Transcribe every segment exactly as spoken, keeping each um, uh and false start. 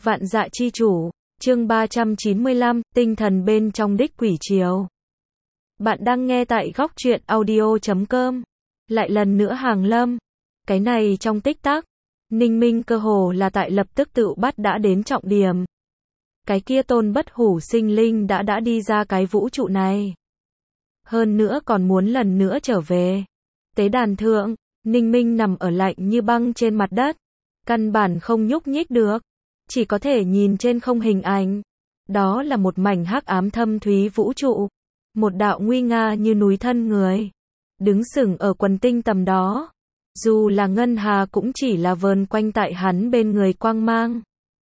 Vạn dạ chi chủ, chương ba trăm chín mươi lăm, tinh thần bên trong đích quỷ triều. Bạn đang nghe tại góc truyện audio chấm com. Lại lần nữa hàng lâm. Cái này trong tích tắc, Ninh Minh cơ hồ là tại lập tức tự bắt đã đến trọng điểm. Cái kia tôn bất hủ sinh linh đã đã đi ra cái vũ trụ này. Hơn nữa còn muốn lần nữa trở về. Tế đàn thượng, Ninh Minh nằm ở lạnh như băng trên mặt đất. Căn bản không nhúc nhích được. Chỉ có thể nhìn trên không hình ảnh. Đó là một mảnh hắc ám thâm thúy vũ trụ. Một đạo nguy nga như núi thân người. Đứng sừng ở quần tinh tầm đó. Dù là ngân hà cũng chỉ là vờn quanh tại hắn bên người quang mang.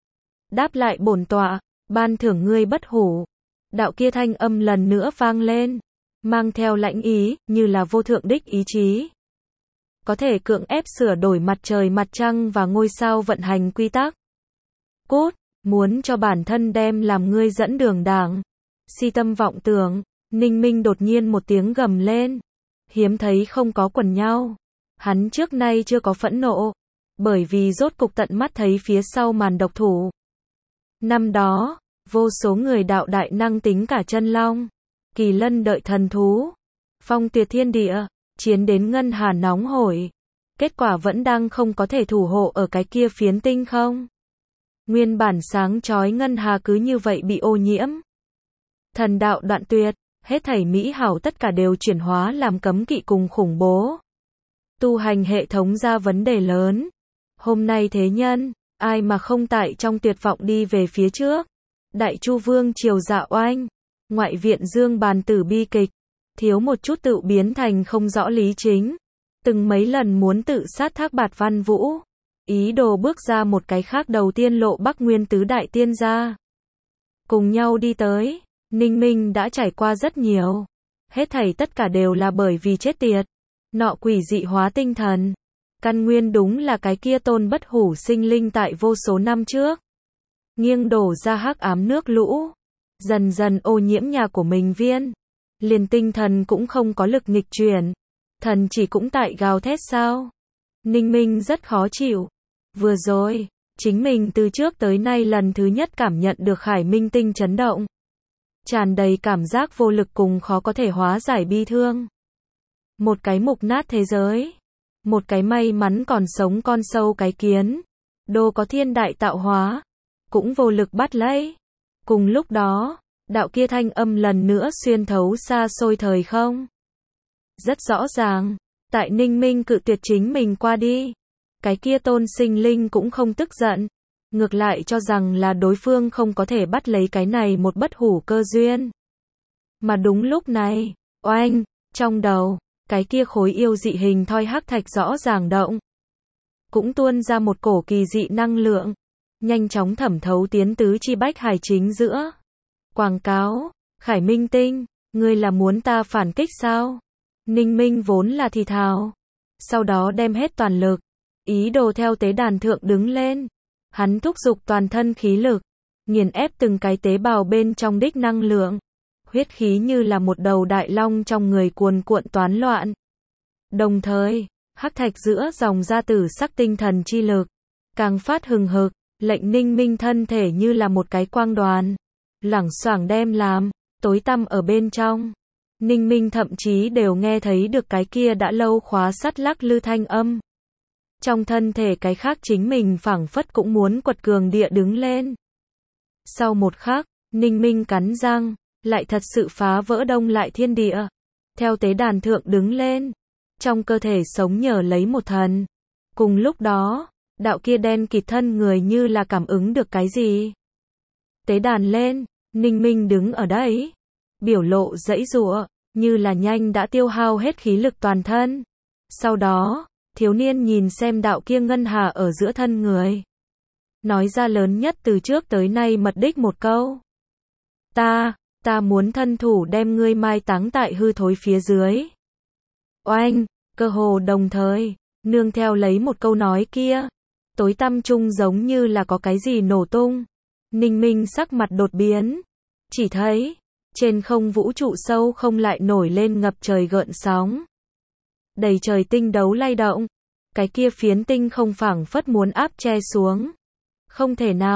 Đáp lại bổn tọa, ban thưởng ngươi bất hủ. Đạo kia thanh âm lần nữa vang lên. Mang theo lãnh ý, như là vô thượng đích ý chí. Có thể cưỡng ép sửa đổi mặt trời mặt trăng và ngôi sao vận hành quy tắc. Cốt, muốn cho bản thân đem làm ngươi dẫn đường đảng. Si tâm vọng tưởng, Ninh Minh đột nhiên một tiếng gầm lên. Hiếm thấy không có quần nhau. Hắn trước nay chưa có phẫn nộ. Bởi vì rốt cục tận mắt thấy phía sau màn độc thủ. Năm đó, vô số người đạo đại năng tính cả chân long. Kỳ lân đợi thần thú. Phong tuyệt thiên địa, chiến đến ngân hà nóng hổi. Kết quả vẫn đang không có thể thủ hộ ở cái kia phiến tinh không. Nguyên bản sáng chói ngân hà cứ như vậy bị ô nhiễm. Thần đạo đoạn tuyệt, hết thảy mỹ hảo tất cả đều chuyển hóa làm cấm kỵ cùng khủng bố. Tu hành hệ thống ra vấn đề lớn. Hôm nay thế nhân, ai mà không tại trong tuyệt vọng đi về phía trước. Đại Chu Vương triều dạ oanh, ngoại viện dương bàn tử bi kịch, thiếu một chút tự biến thành không rõ lý chính. Từng mấy lần muốn tự sát Thác Bạt Văn Vũ. Ý đồ bước ra một cái khác đầu tiên lộ Bắc Nguyên tứ đại tiên gia. Cùng nhau đi tới, Ninh Minh đã trải qua rất nhiều. Hết thảy tất cả đều là bởi vì chết tiệt. Nọ quỷ dị hóa tinh thần. Căn nguyên đúng là cái kia tôn bất hủ sinh linh tại vô số năm trước. Nghiêng đổ ra hắc ám nước lũ. Dần dần ô nhiễm nhà của mình viên. Liền tinh thần cũng không có lực nghịch chuyển. Thần chỉ cũng tại gào thét sao. Ninh Minh rất khó chịu. Vừa rồi, chính mình từ trước tới nay lần thứ nhất cảm nhận được Khải Minh tinh chấn động. Tràn đầy cảm giác vô lực cùng khó có thể hóa giải bi thương. Một cái mục nát thế giới. Một cái may mắn còn sống con sâu cái kiến. Đô có thiên đại tạo hóa. Cũng vô lực bắt lấy. Cùng lúc đó, đạo kia thanh âm lần nữa xuyên thấu xa xôi thời không. Rất rõ ràng, tại Ninh Minh cự tuyệt chính mình qua đi. Cái kia tôn sinh linh cũng không tức giận. Ngược lại cho rằng là đối phương không có thể bắt lấy cái này một bất hủ cơ duyên. Mà đúng lúc này, oanh, trong đầu, cái kia khối yêu dị hình thoi hắc thạch rõ ràng động. Cũng tuôn ra một cổ kỳ dị năng lượng. Nhanh chóng thẩm thấu tiến tứ chi bách hải chính giữa. Quảng cáo, Khải Minh tinh, ngươi là muốn ta phản kích sao? Ninh Minh vốn là thì thào. Sau đó đem hết toàn lực. Ý đồ theo tế đàn thượng đứng lên. Hắn thúc giục toàn thân khí lực. Nghiền ép từng cái tế bào bên trong đích năng lượng. Huyết khí như là một đầu đại long trong người cuồn cuộn toán loạn. Đồng thời, hắc thạch giữa dòng ra tử sắc tinh thần chi lực. Càng phát hừng hực, lệnh Ninh Minh thân thể như là một cái quang đoàn. Lẳng xoảng đem làm, tối tăm ở bên trong. Ninh Minh thậm chí đều nghe thấy được cái kia đã lâu khóa sắt lắc lư thanh âm. Trong thân thể cái khác chính mình phảng phất cũng muốn quật cường địa đứng lên. Sau một khắc, Ninh Minh cắn răng, lại thật sự phá vỡ đông lại thiên địa. Theo tế đàn thượng đứng lên, trong cơ thể sống nhờ lấy một thần. Cùng lúc đó, đạo kia đen kịt thân người như là cảm ứng được cái gì. Tế đàn lên, Ninh Minh đứng ở đấy. Biểu lộ giãy giụa, như là nhanh đã tiêu hao hết khí lực toàn thân. Sau đó, thiếu niên nhìn xem đạo kia ngân hà ở giữa thân người. Nói ra lớn nhất từ trước tới nay mật đích một câu. Ta, ta muốn thân thủ đem ngươi mai táng tại hư thối phía dưới. Oanh, cơ hồ đồng thời, nương theo lấy một câu nói kia. Tối tăm chung giống như là có cái gì nổ tung. Ninh Minh sắc mặt đột biến. Chỉ thấy, trên không vũ trụ sâu không lại nổi lên ngập trời gợn sóng. Đầy trời tinh đấu lay động. Cái kia phiến tinh không phảng phất muốn áp che xuống. Không thể nào,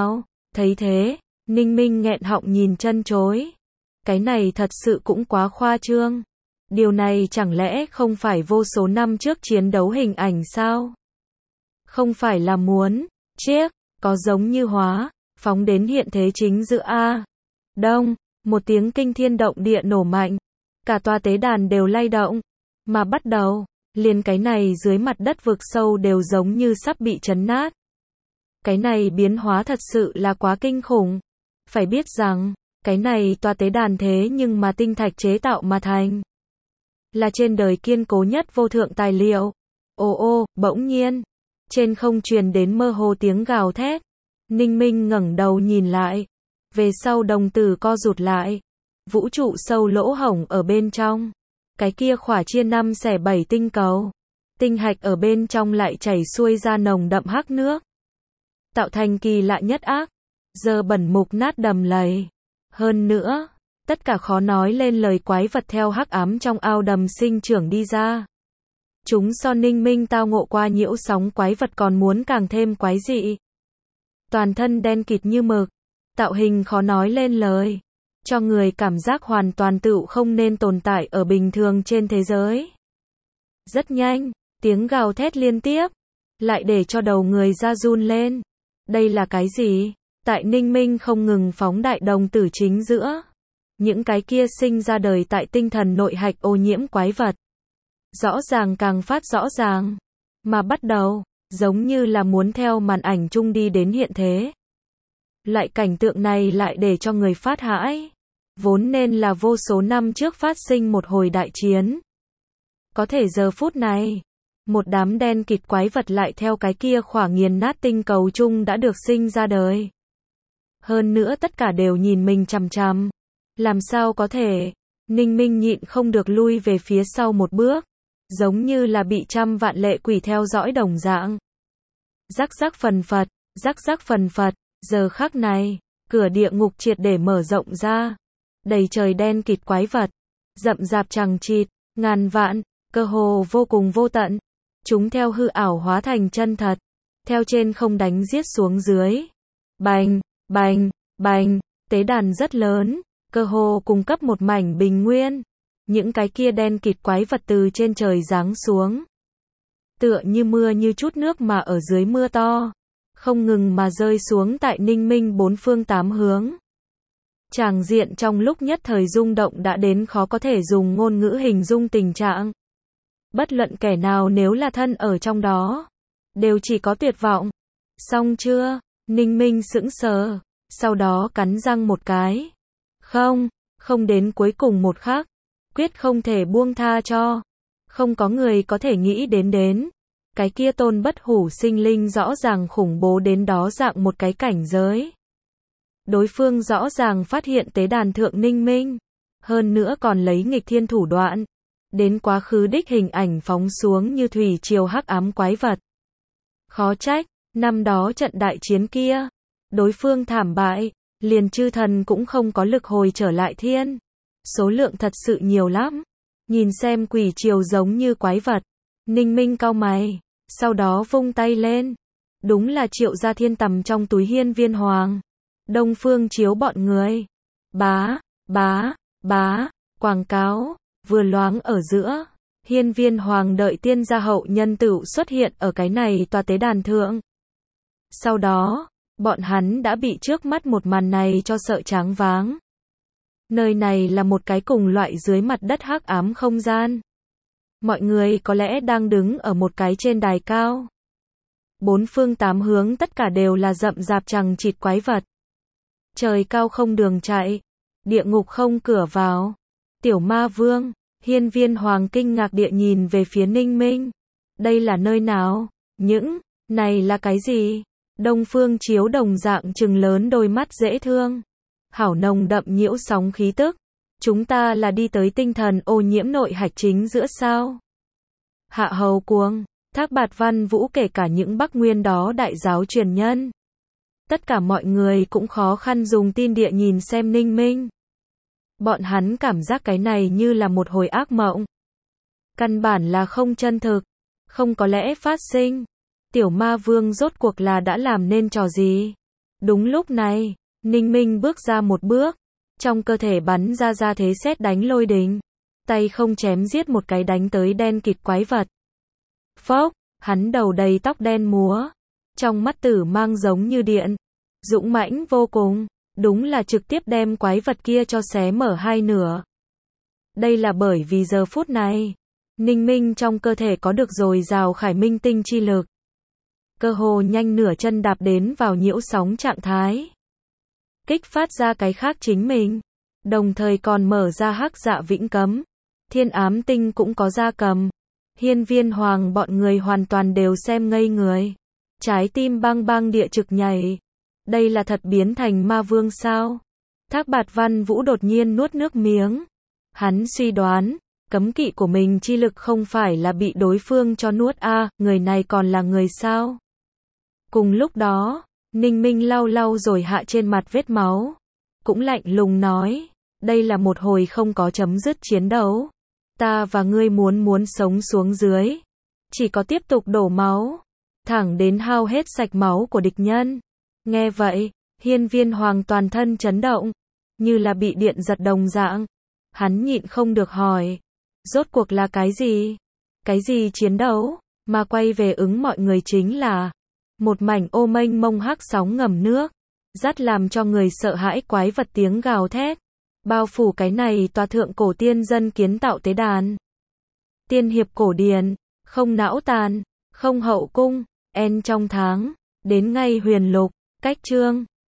Thấy thế, Ninh Minh nghẹn họng nhìn chân chối. Cái này thật sự cũng quá khoa trương. Điều này chẳng lẽ không phải vô số năm trước chiến đấu hình ảnh sao? Không phải là muốn, chiếc, có giống như hóa, phóng đến hiện thế chính giữa A. Đông, một tiếng kinh thiên động địa nổ mạnh. Cả tòa tế đàn đều lay động. Mà bắt đầu, liền cái này dưới mặt đất vực sâu đều giống như sắp bị chấn nát. Cái này biến hóa thật sự là quá kinh khủng. Phải biết rằng, cái này tòa tế đàn thế nhưng mà tinh thạch chế tạo mà thành. Là trên đời kiên cố nhất vô thượng tài liệu. Ồ ô, bỗng nhiên, trên không truyền đến mơ hồ tiếng gào thét. Ninh Minh ngẩng đầu nhìn lại. Về sau đồng tử co rụt lại. Vũ trụ sâu lỗ hổng ở bên trong. Cái kia khỏa chia năm xẻ bảy tinh cầu. Tinh hạch ở bên trong lại chảy xuôi ra nồng đậm hắc nước. Tạo thành kỳ lạ nhất ác. Giờ bẩn mục nát đầm lầy. Hơn nữa, tất cả khó nói lên lời quái vật theo hắc ám trong ao đầm sinh trưởng đi ra. Chúng so Ninh Minh tao ngộ qua nhiễu sóng quái vật còn muốn càng thêm quái dị. Toàn thân đen kịt như mực. Tạo hình khó nói lên lời. Cho người cảm giác hoàn toàn tự không nên tồn tại ở bình thường trên thế giới. Rất nhanh, tiếng gào thét liên tiếp. Lại để cho đầu người ra run lên. Đây là cái gì? Tại Ninh Minh không ngừng phóng đại đồng tử chính giữa. Những cái kia sinh ra đời tại tinh thần nội hạch ô nhiễm quái vật. Rõ ràng càng phát rõ ràng. Mà bắt đầu, giống như là muốn theo màn ảnh chung đi đến hiện thế. Loại cảnh tượng này lại để cho người phát hãi. Vốn nên là vô số năm trước phát sinh một hồi đại chiến. Có thể giờ phút này, một đám đen kịt quái vật lại theo cái kia khỏa nghiền nát tinh cầu chung đã được sinh ra đời. Hơn nữa tất cả đều nhìn mình chằm chằm. Làm sao có thể? Ninh Minh nhịn không được lui về phía sau một bước. Giống như là bị trăm vạn lệ quỷ theo dõi đồng dạng. Rắc rắc phần phật, rắc rắc phần phật. Giờ khắc này, cửa địa ngục triệt để mở rộng ra. Đầy trời đen kịt quái vật. Rậm rạp chằng chịt, ngàn vạn, cơ hồ vô cùng vô tận. Chúng theo hư ảo hóa thành chân thật. Theo trên không đánh giết xuống dưới. Bành, bành, bành, tế đàn rất lớn. Cơ hồ cung cấp một mảnh bình nguyên. Những cái kia đen kịt quái vật từ trên trời giáng xuống. Tựa như mưa như chút nước mà ở dưới mưa to. Không ngừng mà rơi xuống tại Ninh Minh bốn phương tám hướng. Tràng diện trong lúc nhất thời rung động đã đến khó có thể dùng ngôn ngữ hình dung tình trạng. Bất luận kẻ nào nếu là thân ở trong đó, đều chỉ có tuyệt vọng. Xong chưa? Ninh Minh sững sờ, sau đó cắn răng một cái. Không, không đến cuối cùng một khắc, quyết không thể buông tha cho. Không có người có thể nghĩ đến đến. Cái kia tôn bất hủ sinh linh rõ ràng khủng bố đến đó dạng một cái cảnh giới. Đối phương rõ ràng phát hiện tế đàn thượng Ninh Minh. Hơn nữa còn lấy nghịch thiên thủ đoạn. Đến quá khứ đích hình ảnh phóng xuống như thủy triều hắc ám quái vật. Khó trách, năm đó trận đại chiến kia. Đối phương thảm bại, liền chư thần cũng không có lực hồi trở lại thiên. Số lượng thật sự nhiều lắm. Nhìn xem quỷ triều giống như quái vật. Ninh Minh cau mày, sau đó vung tay lên. Đúng là triệu gia thiên tầm trong túi hiên viên hoàng. Đông phương chiếu bọn người. Bá, bá, bá, quảng cáo, vừa loáng ở giữa. Hiên viên hoàng đợi tiên gia hậu nhân tựu xuất hiện ở cái này tòa tế đàn thượng. Sau đó, bọn hắn đã bị trước mắt một màn này cho sợ choáng váng. Nơi này là một cái cùng loại dưới mặt đất hắc ám không gian. Mọi người có lẽ đang đứng ở một cái trên đài cao. Bốn phương tám hướng tất cả đều là rậm rạp chằng chịt quái vật. Trời cao không đường chạy, địa ngục không cửa vào. Tiểu ma vương, hiên viên hoàng kinh ngạc địa nhìn về phía Ninh Minh. Đây là nơi nào? Những, này là cái gì? Đông phương chiếu đồng dạng trừng lớn đôi mắt dễ thương. Hảo nồng đậm nhiễu sóng khí tức. Chúng ta là đi tới tinh thần ô nhiễm nội hạch chính giữa sao? Hạ hầu cuồng, Thác Bạt Văn Vũ kể cả những Bắc Nguyên đó đại giáo truyền nhân. Tất cả mọi người cũng khó khăn dùng tin địa nhìn xem Ninh Minh. Bọn hắn cảm giác cái này như là một hồi ác mộng. Căn bản là không chân thực, không có lẽ phát sinh. Tiểu ma vương rốt cuộc là đã làm nên trò gì? Đúng lúc này, Ninh Minh bước ra một bước, trong cơ thể bắn ra ra thế sét đánh lôi đình, tay không chém giết một cái đánh tới đen kịt quái vật. Phốc, hắn đầu đầy tóc đen múa, trong mắt tử mang giống như điện, dũng mãnh vô cùng, đúng là trực tiếp đem quái vật kia cho xé mở hai nửa. Đây là bởi vì giờ phút này, Ninh Minh trong cơ thể có được dồi dào khải minh tinh chi lực. Cơ hồ nhanh nửa chân đạp đến vào nhiễu sóng trạng thái. Kích phát ra cái khác chính mình. Đồng thời còn mở ra hắc dạ vĩnh cấm. Thiên ám tinh cũng có gia cầm. Hiên Viên Hoàng bọn người hoàn toàn đều xem ngây người. Trái tim bang bang địa trực nhảy. Đây là thật biến thành ma vương sao? Thác Bạt Văn Vũ đột nhiên nuốt nước miếng. Hắn suy đoán, cấm kỵ của mình chi lực không phải là bị đối phương cho nuốt a, à, người này còn là người sao? Cùng lúc đó, Ninh Minh lau lau rồi hạ trên mặt vết máu. Cũng lạnh lùng nói, đây là một hồi không có chấm dứt chiến đấu. Ta và ngươi muốn muốn sống xuống dưới. Chỉ có tiếp tục đổ máu. Thẳng đến hao hết sạch máu của địch nhân. Nghe vậy, Hiên Viên Hoàng toàn thân chấn động. Như là bị điện giật đồng dạng. Hắn nhịn không được hỏi. Rốt cuộc là cái gì? Cái gì chiến đấu? Mà quay về ứng mọi người chính là một mảnh ô mênh mông hắc sóng ngầm nước. Rất làm cho người sợ hãi quái vật tiếng gào thét. Bao phủ cái này tòa thượng cổ tiên dân kiến tạo tế đàn. Tiên hiệp cổ điển, không não tàn, không hậu cung, en trong tháng, đến ngay huyền lục, cách chương.